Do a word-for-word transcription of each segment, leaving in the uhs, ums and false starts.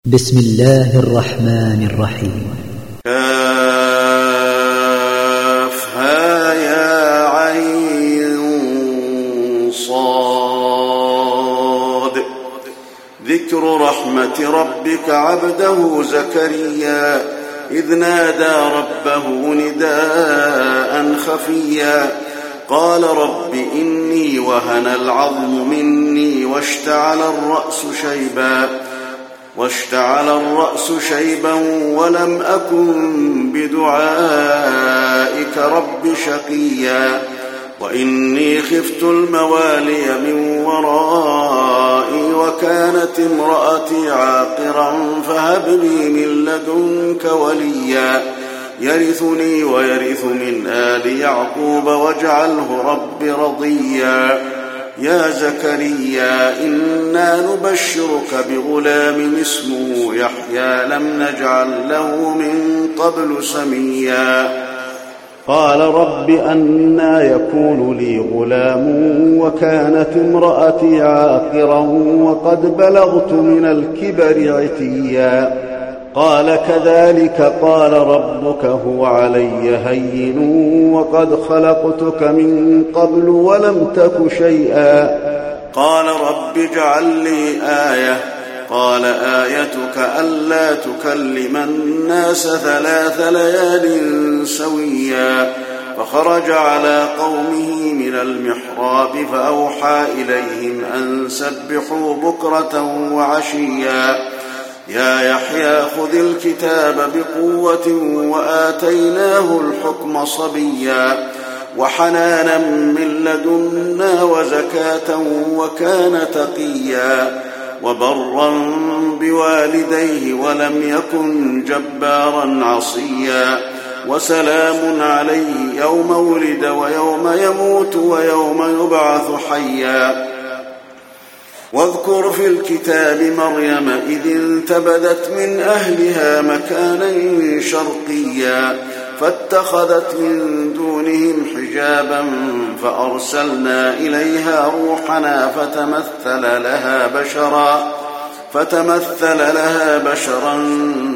بسم الله الرحمن الرحيم. كافها يا عين صاد. ذكر رحمة ربك عبده زكريا إذ نادى ربه نداء خفيا قال رب إني وهن العظم مني واشتعل الرأس شيبا واشتعل الرأس شيبا ولم أكن بدعائك رب شقيا وإني خفت الموالي من ورائي وكانت امرأتي عاقرا فهب لي من لدنك وليا يرثني ويرث من آل يعقوب واجعله رب رضيا يا زكريا إنا نبشرك بغلام اسمه يحيى لم نجعل له من قبل سميا قال رب أنى يكون لي غلام وكانت امرأتي عاقرا وقد بلغت من الكبر عتيا قال كذلك قال ربك هو علي هين وقد خلقتك من قبل ولم تك شيئا قال رب اجعل لي آية قال آيتك ألا تكلم الناس ثلاث ليال سويا فخرج على قومه من المحراب فأوحى إليهم أن سبحوا بكرة وعشيا يا يحيى خذ الكتاب بقوة وآتيناه الحكم صبيا وحنانا من لدنا وزكاة وكان تقيا وبرا بوالديه ولم يكن جبارا عصيا وسلام عليه يوم ولد ويوم يموت ويوم يبعث حيا واذكر في الكتاب مريم إذ انتبذت من أهلها مكانا شرقيا فاتخذت من دونهم حجابا فأرسلنا إليها روحنا فتمثل لها بشرا فتمثل لها بشرا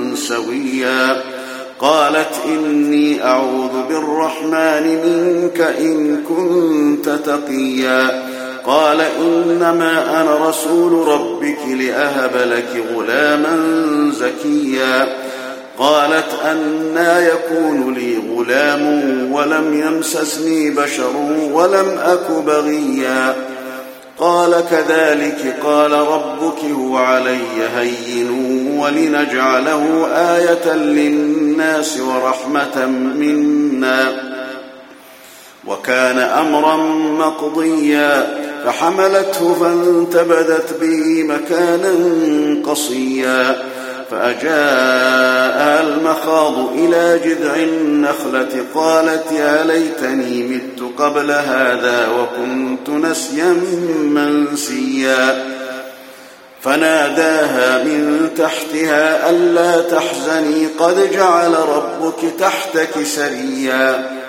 سويا قالت إني أعوذ بالرحمن منك إن كنت تقيا قال إنما أنا رسول ربك لأهب لك غلاما زكيا قالت أنى يكون لي غلام ولم يمسسني بشر ولم أك بغيا قال كذلك قال ربك هو علي هين ولنجعله آية للناس ورحمة منا وكان أمرا مقضيا فحملته فانتبذت به مكانا قصيا فأجاء المخاض إلى جذع النخلة قالت يا ليتني مت قبل هذا وكنت نسيا منسيا فناداها من تحتها ألا تحزني قد جعل ربك تحتك سريا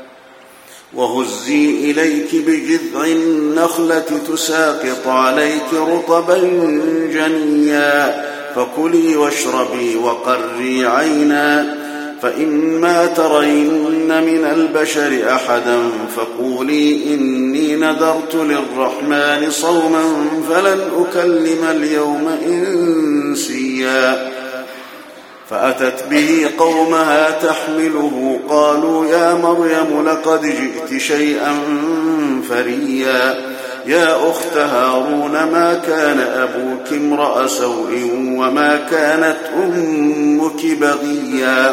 وهزي إليك بجذع النخلة تساقط عليك رطبا جنيا فكلي واشربي وقري عينا فإما ترين من البشر أحدا فقولي إني نذرت للرحمن صوما فلن أكلم اليوم إنسيا فأتت به قومها تحمله قالوا يا مريم لقد جئت شيئا فريا يا أخت هارون ما كان أبوك امرأ سوء وما كانت أمك بغيا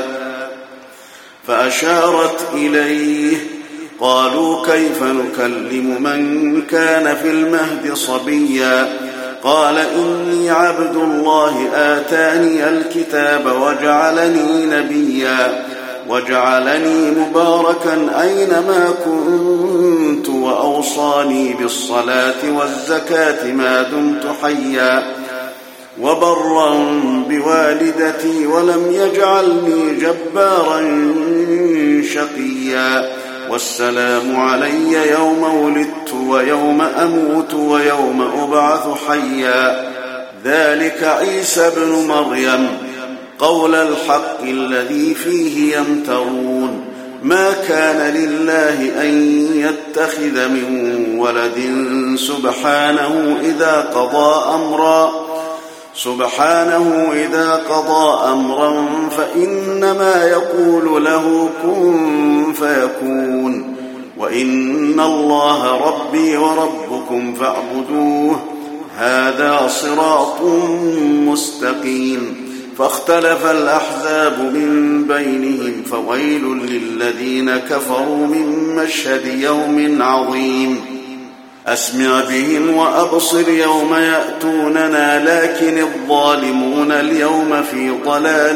فأشارت إليه قالوا كيف نكلم من كان في المهد صبيا قال إني عبد الله آتاني الكتاب وجعلني نبيا وجعلني مباركا أينما كنت وأوصاني بالصلاة والزكاة ما دمت حيا وبرا بوالدتي ولم يجعلني جبارا شقيا والسلام علي يوم ولدت ويوم أموت ويوم أبعث حيا ذلك عيسى ابن مريم قول الحق الذي فيه يمترون ما كان لله أن يتخذ من ولد سبحانه إذا قضى أمرا سبحانه إذا قضى أمرا فإنما يقول له كن فيكون وإن الله ربي وربكم فاعبدوه هذا صراط مستقيم فاختلف الأحزاب من بينهم فويل للذين كفروا من مشهد يوم عظيم أسمع بهم وأبصر يوم يأتوننا لكن الظالمون اليوم في ضلال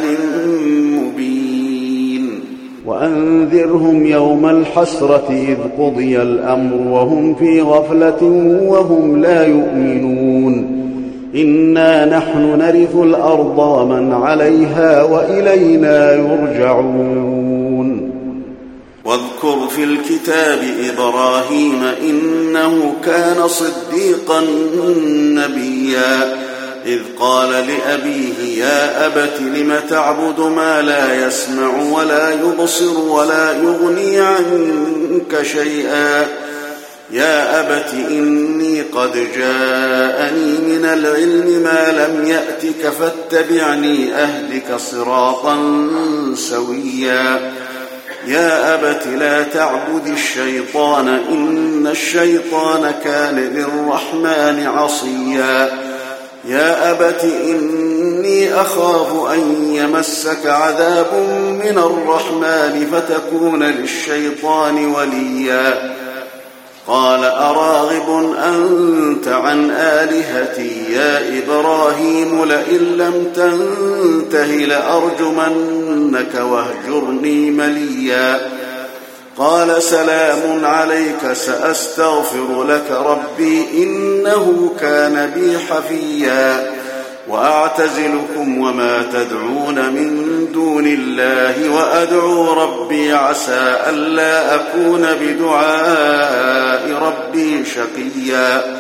مبين وأنذرهم يوم الحسرة إذ قضي الأمر وهم في غفلة وهم لا يؤمنون إنا نحن نرث الأرض ومن عليها وإلينا يرجعون واذكر في الكتاب إبراهيم إنه كان صديقا نبيا إذ قال لأبيه يا أبت لم تعبد ما لا يسمع ولا يبصر ولا يغني عنك شيئا يا أبت إني قد جاءني من العلم ما لم يأتك فاتبعني أهدك صراطا سويا يا أبت لا تعبد الشيطان إن الشيطان كان للرحمن عصيا يا أبت إني أخاف أن يمسك عذاب من الرحمن فتكون للشيطان وليا قال أراغب أنت عن آلهتي يا إبراهيم لئن لم تنته لأرجمنك واهجرني مليا قال سلام عليك سأستغفر لك ربي إنه كان بي حفيا وأعتزلكم وما تدعون من دون الله وأدعو ربي عسى ألا أكون بدعاء ربي شقيا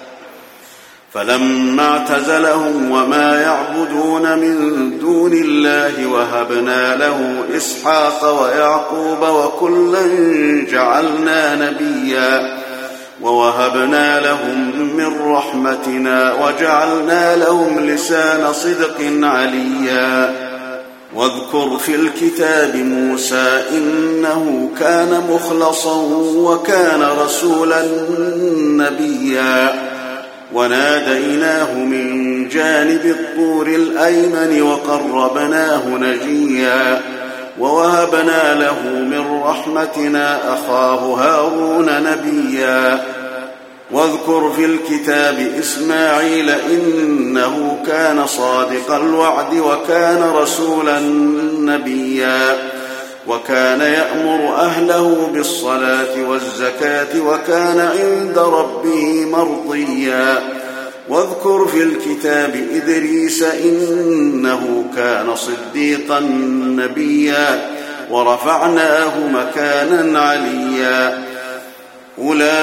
فلما اعتزلهم وما يعبدون من دون الله وهبنا له إسحاق ويعقوب وكلا جعلنا نبيا ووهبنا لهم من رحمتنا وجعلنا لهم لسان صدق عليا واذكر في الكتاب موسى إنه كان مخلصا وكان رسولا نبيا وناديناه من جانب الطور الأيمن وقربناه نجيا ووهبنا له من رحمتنا أخاه هارون نبيا واذكر في الكتاب إسماعيل إنه كان صادق الوعد وكان رسولا نبيا وكان يأمر أهله بالصلاة والزكاة وكان عند ربه مرضيا واذكر في الكتاب إدريس إنه كان صديقا نبيا ورفعناه مكانا عليا أولئك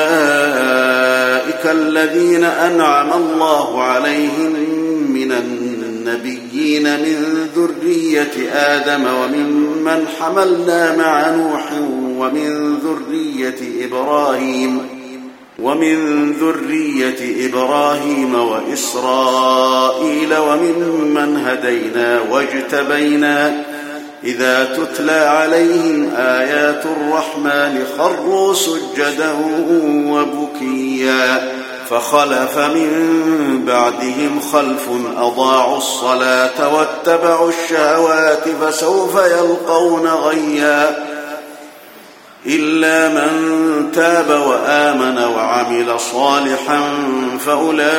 الذين أنعم الله عليهم من النبيين من ذرية آدم وممن حملنا مع نوح ومن ذرية إبراهيم ومن ذرية إبراهيم وإسرائيل وممن هدينا واجتبينا إذا تتلى عليهم آيات الرحمن خروا سجدا وبكيا فخلف من بعدهم خلف أضاعوا الصلاة واتبعوا الشهوات فسوف يلقون غيا إلا من تاب وآمن وعمل صالحا فأولئك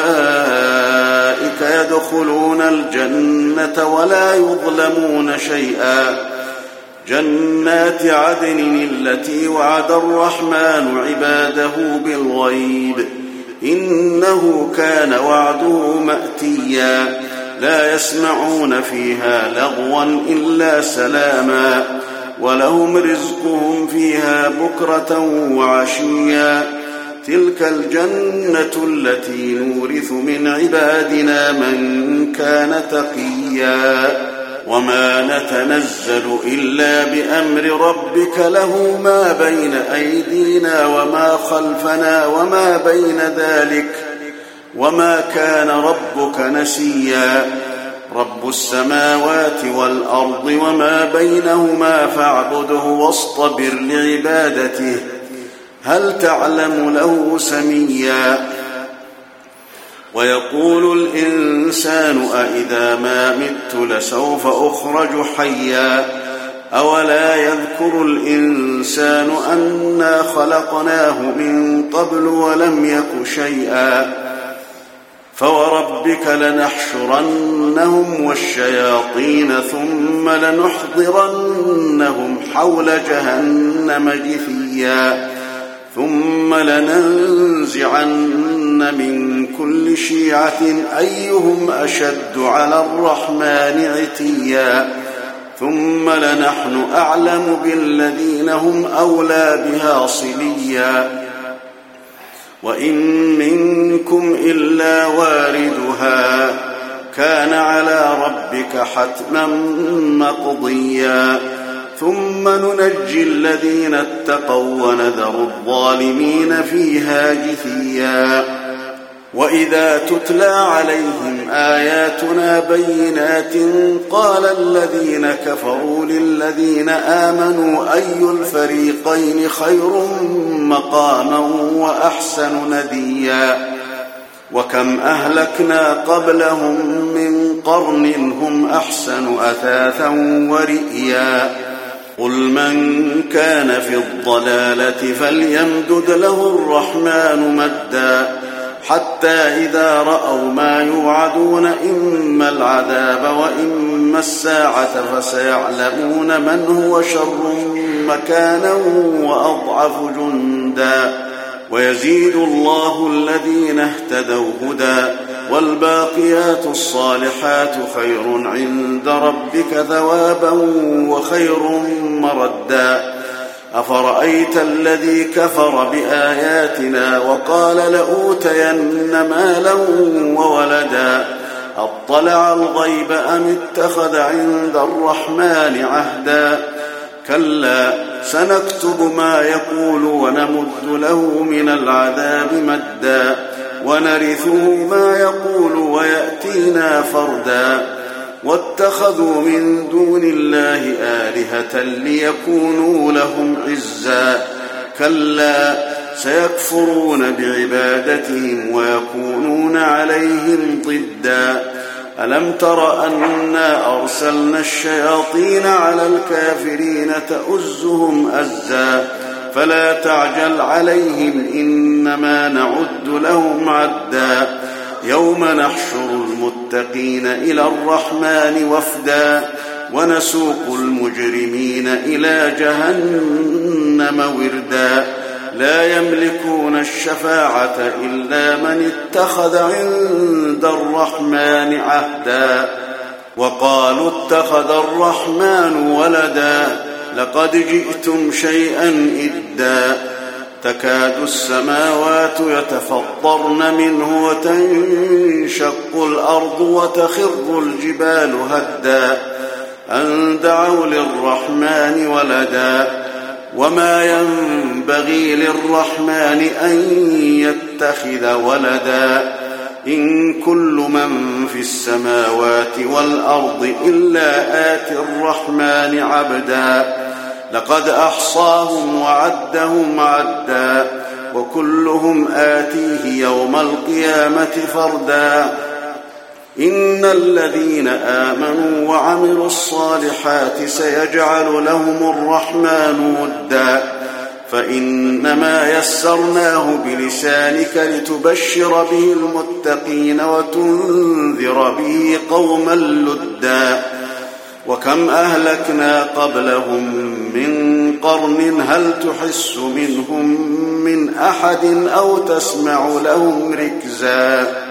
يدخلون الجنة ولا يظلمون شيئا جنات عدن التي وعد الرحمن عباده بالغيب إنه كان وعده مأتيا لا يسمعون فيها لغوا إلا سلاما ولهم رزقهم فيها بكرة وعشيا تلك الجنة التي نورث من عبادنا من كان تقيا وما نتنزل إلا بأمر ربك له ما بين أيدينا وما خلفنا وما بين ذلك وما كان ربك نسيا رب السماوات والأرض وما بينهما فاعبده واصطبر لعبادته هل تعلم له سميا ويقول الإنسان أإذا ما مت لسوف أخرج حيا أولا يذكر الإنسان أنا خلقناه من قبل ولم يك شيئا فوربك لنحشرنهم والشياطين ثم لنحضرنهم حول جهنم جثيا ثم لننزعن من كل شيعة أيهم أشد على الرحمن عتيا ثم لنحن أعلم بالذين هم أولى بها صليا وإن منكم إلا واردها كان على ربك حتما مقضيا ثم ننجي الذين اتقوا ونذر الظالمين فيها جثيا وإذا تتلى عليهم آياتنا بينات قال الذين كفروا للذين آمنوا أي الفريقين خير مقاما وأحسن نديا وكم أهلكنا قبلهم من قرن هم أحسن أثاثا ورئيا قل من كان في الضلالة فليمدد له الرحمن مدا حتى إذا رأوا ما يوعدون إما العذاب وإما الساعة فسيعلمون من هو شر مكانا وأضعف جندا ويزيد الله الذين اهتدوا هدى والباقيات الصالحات خير عند ربك ثوابا وخير مردا أفرأيت الذي كفر بآياتنا وقال لأوتين مالا وولدا أطلع الغيب أم اتخذ عند الرحمن عهدا كلا سنكتب ما يقول ونمد له من العذاب مدا ونرثه ما يقول ويأتينا فردا واتخذوا من دون الله آلهة ليكونوا لهم عزا كلا سيكفرون بعبادتهم ويكونون عليهم ضدا ألم تر أنا أرسلنا الشياطين على الكافرين تؤزهم أزا فلا تعجل عليهم إنما نعد لهم عدا يوم نحشر المتقين إلى الرحمن وفدا ونسوق المجرمين إلى جهنم وردا لا يملكون الشفاعة إلا من اتخذ عند الرحمن عهدا وقالوا اتخذ الرحمن ولدا لقد جئتم شيئا إدا تكاد السماوات يتفطرن منه وتنشق الأرض وتخر الجبال هدا أن دعوا للرحمن ولدا وما ينبغي للرحمن أن يتخذ ولدا إن كل من في السماوات والأرض إلا آتي الرحمن عبدا لقد أحصاهم وعدهم عدا وكلهم آتيه يوم القيامة فردا إن الذين آمنوا وعملوا الصالحات سيجعل لهم الرحمن ودا فإنما يسرناه بلسانك لتبشر به المتقين وتنذر به قوما لدا وكم أهلكنا قبلهم من قرن هل تحس منهم من أحد أو تسمع لهم ركزا